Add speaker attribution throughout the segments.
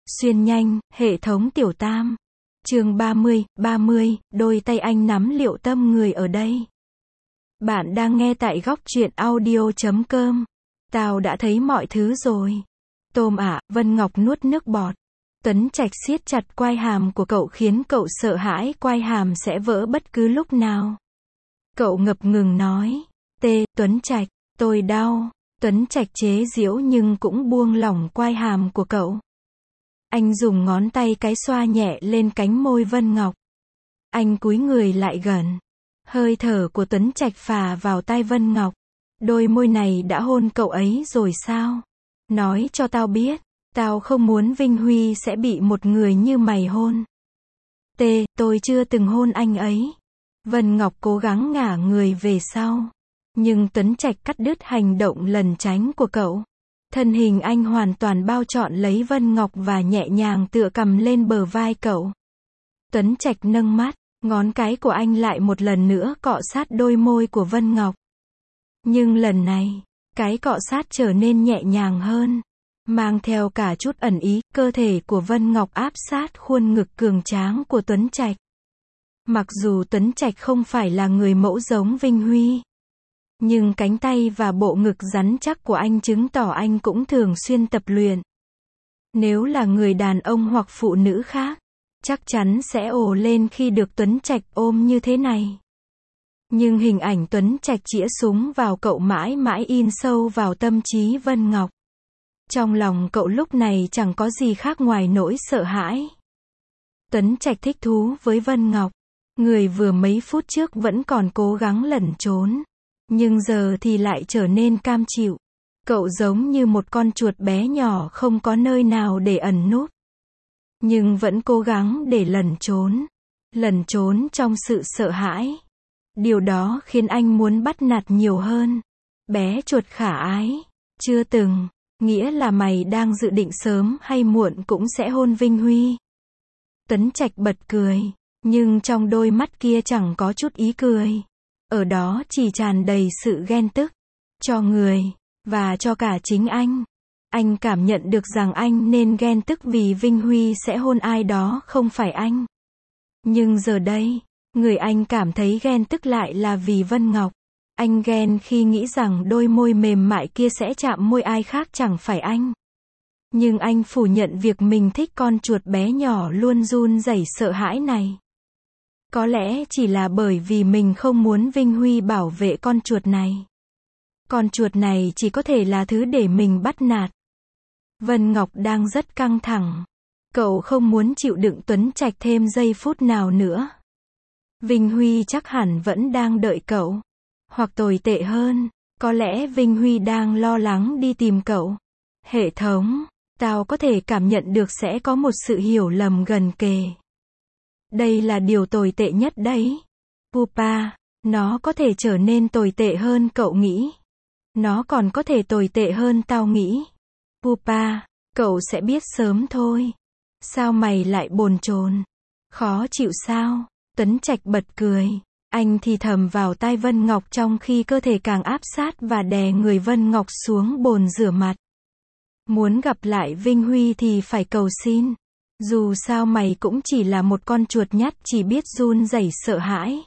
Speaker 1: Xuyên nhanh, hệ thống tiểu tam. Chương 30, đôi tay anh nắm liệu tâm người ở đây. Bạn đang nghe tại góc truyện audio.com. Tao đã thấy mọi thứ rồi. Tôm ạ, Vân Ngọc nuốt nước bọt. Tuấn Trạch siết chặt quai hàm của cậu khiến cậu sợ hãi quai hàm sẽ vỡ bất cứ lúc nào. Cậu ngập ngừng nói. Tuấn Trạch, tôi đau. Tuấn Trạch chế giễu nhưng cũng buông lỏng quai hàm của cậu. Anh dùng ngón tay cái xoa nhẹ lên cánh môi Vân Ngọc. Anh cúi người lại gần. Hơi thở của Tuấn Trạch phả vào tai Vân Ngọc. Đôi môi này đã hôn cậu ấy rồi sao? Nói cho tao biết. Tao không muốn Vinh Huy sẽ bị một người như mày hôn. Tôi chưa từng hôn anh ấy. Vân Ngọc cố gắng ngả người về sau. Nhưng Tuấn Trạch cắt đứt hành động lẩn tránh của cậu. Thân hình anh hoàn toàn bao trọn lấy Vân Ngọc và nhẹ nhàng tựa cầm lên bờ vai cậu. Tuấn Trạch nâng mắt, ngón cái của anh lại một lần nữa cọ sát đôi môi của Vân Ngọc. Nhưng lần này, cái cọ sát trở nên nhẹ nhàng hơn, mang theo cả chút ẩn ý. Cơ thể của Vân Ngọc áp sát khuôn ngực cường tráng của Tuấn Trạch. Mặc dù Tuấn Trạch không phải là người mẫu giống Vinh Huy, nhưng cánh tay và bộ ngực rắn chắc của anh chứng tỏ anh cũng thường xuyên tập luyện. Nếu là người đàn ông hoặc phụ nữ khác, chắc chắn sẽ ồ lên khi được Tuấn Trạch ôm như thế này. Nhưng hình ảnh Tuấn Trạch chĩa súng vào cậu mãi mãi in sâu vào tâm trí Vân Ngọc. Trong lòng cậu lúc này chẳng có gì khác ngoài nỗi sợ hãi. Tuấn Trạch thích thú với Vân Ngọc. Người vừa mấy phút trước vẫn còn cố gắng lẩn trốn, nhưng giờ thì lại trở nên cam chịu. Cậu giống như một con chuột bé nhỏ không có nơi nào để ẩn núp, nhưng vẫn cố gắng để lẩn trốn trong sự sợ hãi. Điều đó khiến anh muốn bắt nạt nhiều hơn. Bé chuột khả ái, chưa từng, nghĩa là mày đang dự định sớm hay muộn cũng sẽ hôn Vinh Huy. Tuấn Trạch bật cười, nhưng trong đôi mắt kia chẳng có chút ý cười. Ở đó chỉ tràn đầy sự ghen tức, cho người, và cho cả chính anh. Anh cảm nhận được rằng anh nên ghen tức vì Vinh Huy sẽ hôn ai đó không phải anh. Nhưng giờ đây, người anh cảm thấy ghen tức lại là vì Vân Ngọc. Anh ghen khi nghĩ rằng đôi môi mềm mại kia sẽ chạm môi ai khác chẳng phải anh. Nhưng anh phủ nhận việc mình thích con chuột bé nhỏ luôn run rẩy sợ hãi này. Có lẽ chỉ là bởi vì mình không muốn Vinh Huy bảo vệ con chuột này. Con chuột này chỉ có thể là thứ để mình bắt nạt. Vân Ngọc đang rất căng thẳng. Cậu không muốn chịu đựng Tuấn Trạch thêm giây phút nào nữa. Vinh Huy chắc hẳn vẫn đang đợi cậu. Hoặc tồi tệ hơn, có lẽ Vinh Huy đang lo lắng đi tìm cậu. Hệ thống, tao có thể cảm nhận được sẽ có một sự hiểu lầm gần kề. Đây là điều tồi tệ nhất đấy. Pupa, nó có thể trở nên tồi tệ hơn cậu nghĩ. Nó còn có thể tồi tệ hơn tao nghĩ. Pupa, cậu sẽ biết sớm thôi. Sao mày lại bồn chồn? Khó chịu sao? Tuấn Trạch bật cười. Anh thì thầm vào tai Vân Ngọc trong khi cơ thể càng áp sát và đè người Vân Ngọc xuống bồn rửa mặt. Muốn gặp lại Vinh Huy thì phải cầu xin. Dù sao mày cũng chỉ là một con chuột nhắt chỉ biết run rẩy sợ hãi.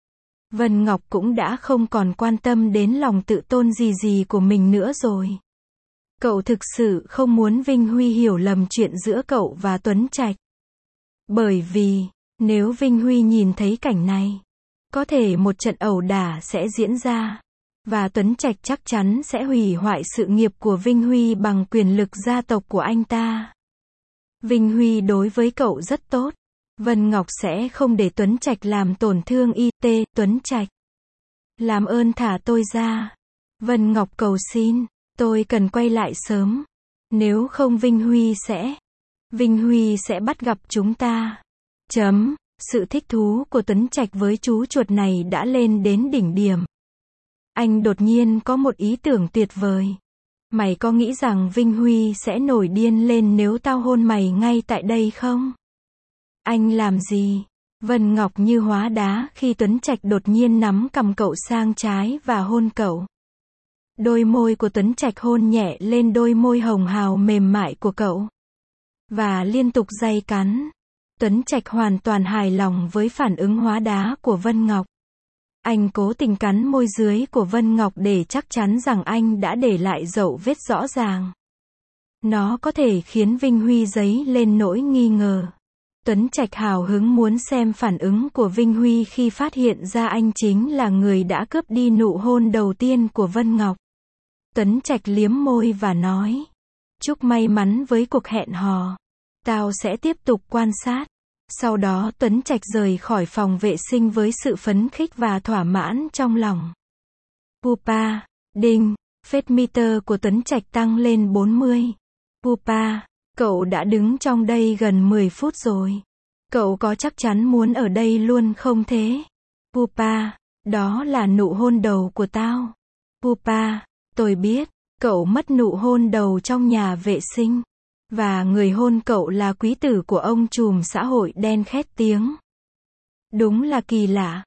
Speaker 1: Vân Ngọc cũng đã không còn quan tâm đến lòng tự tôn gì của mình nữa rồi. Cậu thực sự không muốn Vinh Huy hiểu lầm chuyện giữa cậu và Tuấn Trạch. Bởi vì, nếu Vinh Huy nhìn thấy cảnh này, có thể một trận ẩu đả sẽ diễn ra. Và Tuấn Trạch chắc chắn sẽ hủy hoại sự nghiệp của Vinh Huy bằng quyền lực gia tộc của anh ta. Vinh Huy đối với cậu rất tốt. Vân Ngọc sẽ không để Tuấn Trạch làm tổn thương Tuấn Trạch. Làm ơn thả tôi ra. Vân Ngọc cầu xin. Tôi cần quay lại sớm. Nếu không Vinh Huy sẽ bắt gặp chúng ta. Sự thích thú của Tuấn Trạch với chú chuột này đã lên đến đỉnh điểm. Anh đột nhiên có một ý tưởng tuyệt vời. Mày có nghĩ rằng Vinh Huy sẽ nổi điên lên nếu tao hôn mày ngay tại đây không? Anh làm gì? Vân Ngọc như hóa đá khi Tuấn Trạch đột nhiên nắm cằm cậu sang trái và hôn cậu. Đôi môi của Tuấn Trạch hôn nhẹ lên đôi môi hồng hào mềm mại của cậu. và liên tục day cắn. Tuấn Trạch hoàn toàn hài lòng với phản ứng hóa đá của Vân Ngọc. Anh cố tình cắn môi dưới của Vân Ngọc để chắc chắn rằng anh đã để lại dấu vết rõ ràng. Nó có thể khiến Vinh Huy dấy lên nỗi nghi ngờ. Tuấn Trạch hào hứng muốn xem phản ứng của Vinh Huy khi phát hiện ra anh chính là người đã cướp đi nụ hôn đầu tiên của Vân Ngọc. Tuấn Trạch liếm môi và nói, chúc may mắn với cuộc hẹn hò. Tao sẽ tiếp tục quan sát. Sau đó Tuấn Trạch rời khỏi phòng vệ sinh với sự phấn khích và thỏa mãn trong lòng. Pupa, đinh, Faithmeter của Tuấn Trạch tăng lên 40. Pupa, cậu đã đứng trong đây gần 10 phút rồi. Cậu có chắc chắn muốn ở đây luôn không thế? Pupa, đó là nụ hôn đầu của tao. Pupa, tôi biết, cậu mất nụ hôn đầu trong nhà vệ sinh. Và người hôn cậu là quý tử của ông trùm xã hội đen khét tiếng. Đúng là kỳ lạ,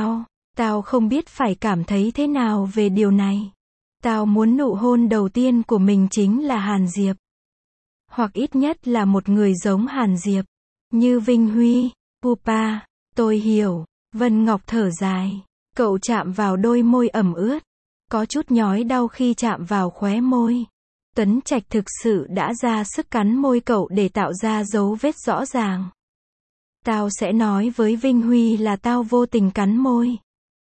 Speaker 1: tao không biết phải cảm thấy thế nào về điều này. Tao muốn nụ hôn đầu tiên của mình chính là Hàn Diệp. Hoặc ít nhất là một người giống Hàn Diệp. Như Vinh Huy. Pupa, tôi hiểu. Vân Ngọc thở dài. Cậu chạm vào đôi môi ẩm ướt. Có chút nhói đau khi chạm vào khóe môi. Tuấn Trạch thực sự đã ra sức cắn môi cậu để tạo ra dấu vết rõ ràng. Tao sẽ nói với Vinh Huy là tao vô tình cắn môi.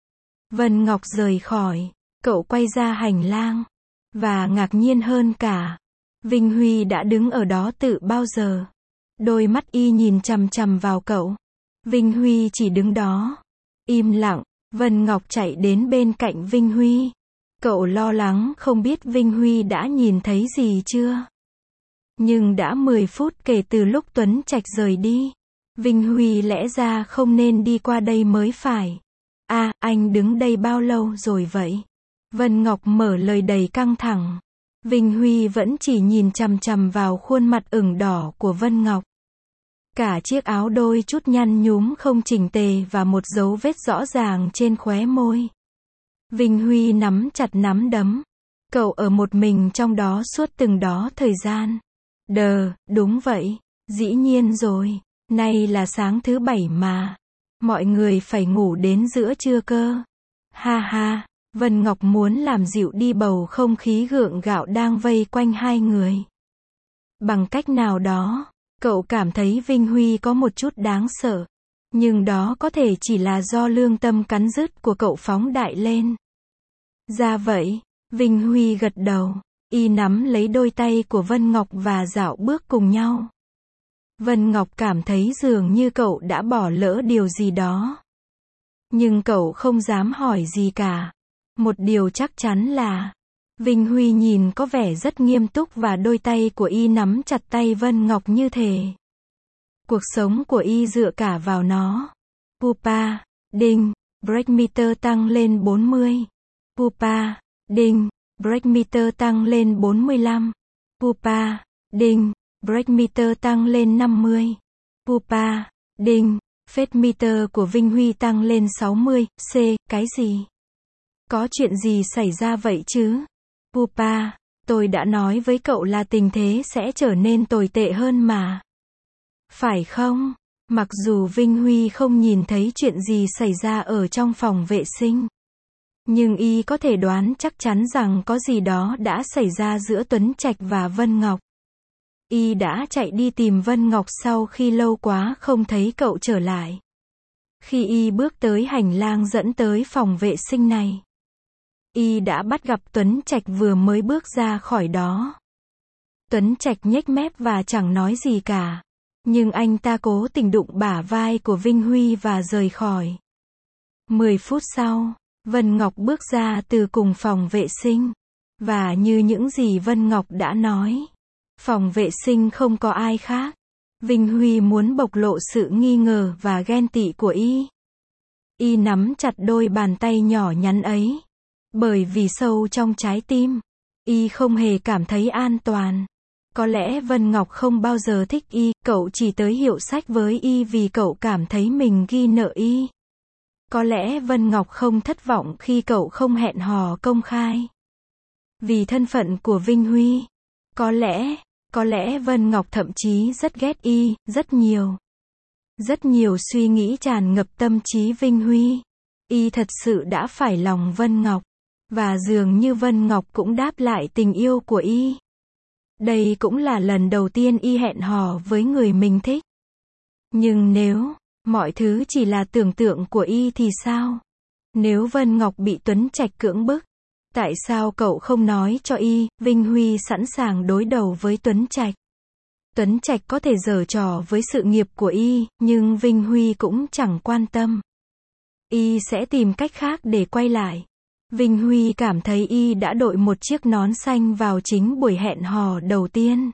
Speaker 1: Vân Ngọc rời khỏi. Cậu quay ra hành lang. Và ngạc nhiên hơn cả. Vinh Huy đã đứng ở đó từ bao giờ. Đôi mắt y nhìn chằm chằm vào cậu. Vinh Huy chỉ đứng đó. Im lặng. Vân Ngọc chạy đến bên cạnh Vinh Huy. Cậu lo lắng không biết Vinh Huy đã nhìn thấy gì chưa. Nhưng đã 10 phút kể từ lúc Tuấn Trạch rời đi. Vinh Huy lẽ ra không nên đi qua đây mới phải. À, anh đứng đây bao lâu rồi vậy? Vân Ngọc mở lời đầy căng thẳng. Vinh Huy vẫn chỉ nhìn chằm chằm vào khuôn mặt ửng đỏ của Vân Ngọc. Cả chiếc áo đôi chút nhăn nhúm không chỉnh tề và một dấu vết rõ ràng trên khóe môi. Vinh Huy nắm chặt nắm đấm. Cậu ở một mình trong đó suốt từng đó thời gian. Đúng vậy. Dĩ nhiên rồi. Nay là sáng thứ Bảy mà. Mọi người phải ngủ đến giữa trưa cơ. Ha ha. Vân Ngọc muốn làm dịu đi bầu không khí gượng gạo đang vây quanh hai người. Bằng cách nào đó, cậu cảm thấy Vinh Huy có một chút đáng sợ. Nhưng đó có thể chỉ là do lương tâm cắn rứt của cậu phóng đại lên. Ra vậy, Vinh Huy gật đầu. Y nắm lấy đôi tay của Vân Ngọc và dạo bước cùng nhau. Vân Ngọc cảm thấy dường như cậu đã bỏ lỡ điều gì đó. Nhưng cậu không dám hỏi gì cả. Một điều chắc chắn là, Vinh Huy nhìn có vẻ rất nghiêm túc và đôi tay của y nắm chặt tay Vân Ngọc như thể cuộc sống của y dựa cả vào nó. Pupa, đinh, break meter tăng lên 40. Pupa, đinh, break meter tăng lên 45. Pupa, đinh, break meter tăng lên 50. Pupa, đinh, phết meter của Vinh Huy tăng lên 60. Cái gì? Có chuyện gì xảy ra vậy chứ? Pupa, tôi đã nói với cậu là tình thế sẽ trở nên tồi tệ hơn mà. Phải không? Mặc dù Vinh Huy không nhìn thấy chuyện gì xảy ra ở trong phòng vệ sinh. Nhưng y có thể đoán chắc chắn rằng có gì đó đã xảy ra giữa Tuấn Trạch và Vân Ngọc. Y đã chạy đi tìm Vân Ngọc sau khi lâu quá không thấy cậu trở lại. Khi y bước tới hành lang dẫn tới phòng vệ sinh này, y đã bắt gặp Tuấn Trạch vừa mới bước ra khỏi đó. Tuấn Trạch nhếch mép và chẳng nói gì cả. Nhưng anh ta cố tình đụng bả vai của Vinh Huy và rời khỏi. 10 phút sau, Vân Ngọc bước ra từ cùng phòng vệ sinh. Và như những gì Vân Ngọc đã nói, phòng vệ sinh không có ai khác. Vinh Huy muốn bộc lộ sự nghi ngờ và ghen tị của y. Y nắm chặt đôi bàn tay nhỏ nhắn ấy. Bởi vì sâu trong trái tim, y không hề cảm thấy an toàn. Có lẽ Vân Ngọc không bao giờ thích y, cậu chỉ tới hiệu sách với y vì cậu cảm thấy mình ghi nợ y. Có lẽ Vân Ngọc không thất vọng khi cậu không hẹn hò công khai. Vì thân phận của Vinh Huy. Có lẽ Vân Ngọc thậm chí rất ghét y, rất nhiều. Rất nhiều suy nghĩ tràn ngập tâm trí Vinh Huy. Y thật sự đã phải lòng Vân Ngọc. Và dường như Vân Ngọc cũng đáp lại tình yêu của y. Đây cũng là lần đầu tiên y hẹn hò với người mình thích. Nhưng nếu mọi thứ chỉ là tưởng tượng của y thì sao? Nếu Vân Ngọc bị Tuấn Trạch cưỡng bức, tại sao cậu không nói cho y? Vinh Huy sẵn sàng đối đầu với Tuấn Trạch. Tuấn Trạch có thể giở trò với sự nghiệp của y, nhưng Vinh Huy cũng chẳng quan tâm. Y sẽ tìm cách khác để quay lại. Vinh Huy cảm thấy y đã đội một chiếc nón xanh vào chính buổi hẹn hò đầu tiên.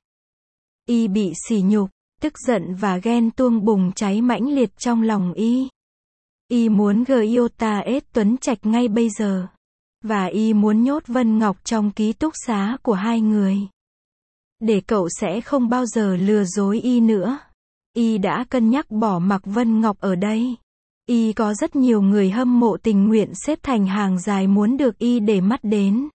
Speaker 1: Y bị sỉ nhục, tức giận và ghen tuông bùng cháy mãnh liệt trong lòng y. Y muốn Giota Tuấn Trạch ngay bây giờ. Và y muốn nhốt Vân Ngọc trong ký túc xá của hai người. Để cậu sẽ không bao giờ lừa dối y nữa. Y đã cân nhắc bỏ mặc Vân Ngọc ở đây. Y có rất nhiều người hâm mộ tình nguyện xếp thành hàng dài muốn được y để mắt đến.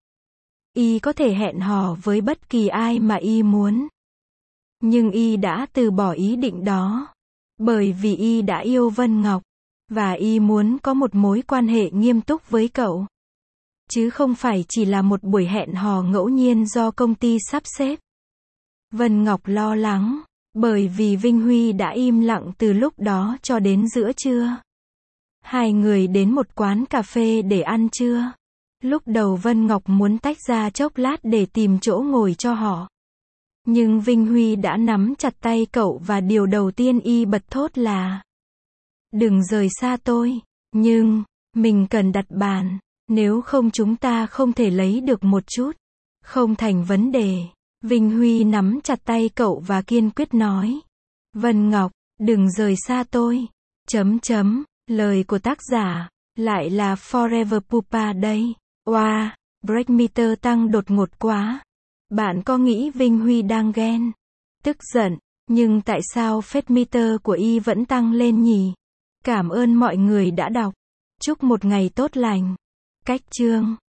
Speaker 1: Y có thể hẹn hò với bất kỳ ai mà y muốn. Nhưng y đã từ bỏ ý định đó. Bởi vì y đã yêu Vân Ngọc. Và y muốn có một mối quan hệ nghiêm túc với cậu. Chứ không phải chỉ là một buổi hẹn hò ngẫu nhiên do công ty sắp xếp. Vân Ngọc lo lắng. Bởi vì Vinh Huy đã im lặng từ lúc đó cho đến giữa trưa. Hai người đến một quán cà phê để ăn trưa. Lúc đầu Vân Ngọc muốn tách ra chốc lát để tìm chỗ ngồi cho họ. Nhưng Vinh Huy đã nắm chặt tay cậu và điều đầu tiên y bật thốt là: đừng rời xa tôi. Nhưng, mình cần đặt bàn. Nếu không chúng ta không thể lấy được một chút. Không thành vấn đề. Vinh Huy nắm chặt tay cậu và kiên quyết nói: Vân Ngọc, đừng rời xa tôi. Lời của tác giả lại là Forever Pupa đây. Wow, break meter tăng đột ngột quá. Bạn có nghĩ Vinh Huy đang ghen, tức giận, nhưng tại sao phết meter của y vẫn tăng lên nhỉ? Cảm ơn mọi người đã đọc. Chúc một ngày tốt lành. Cách chương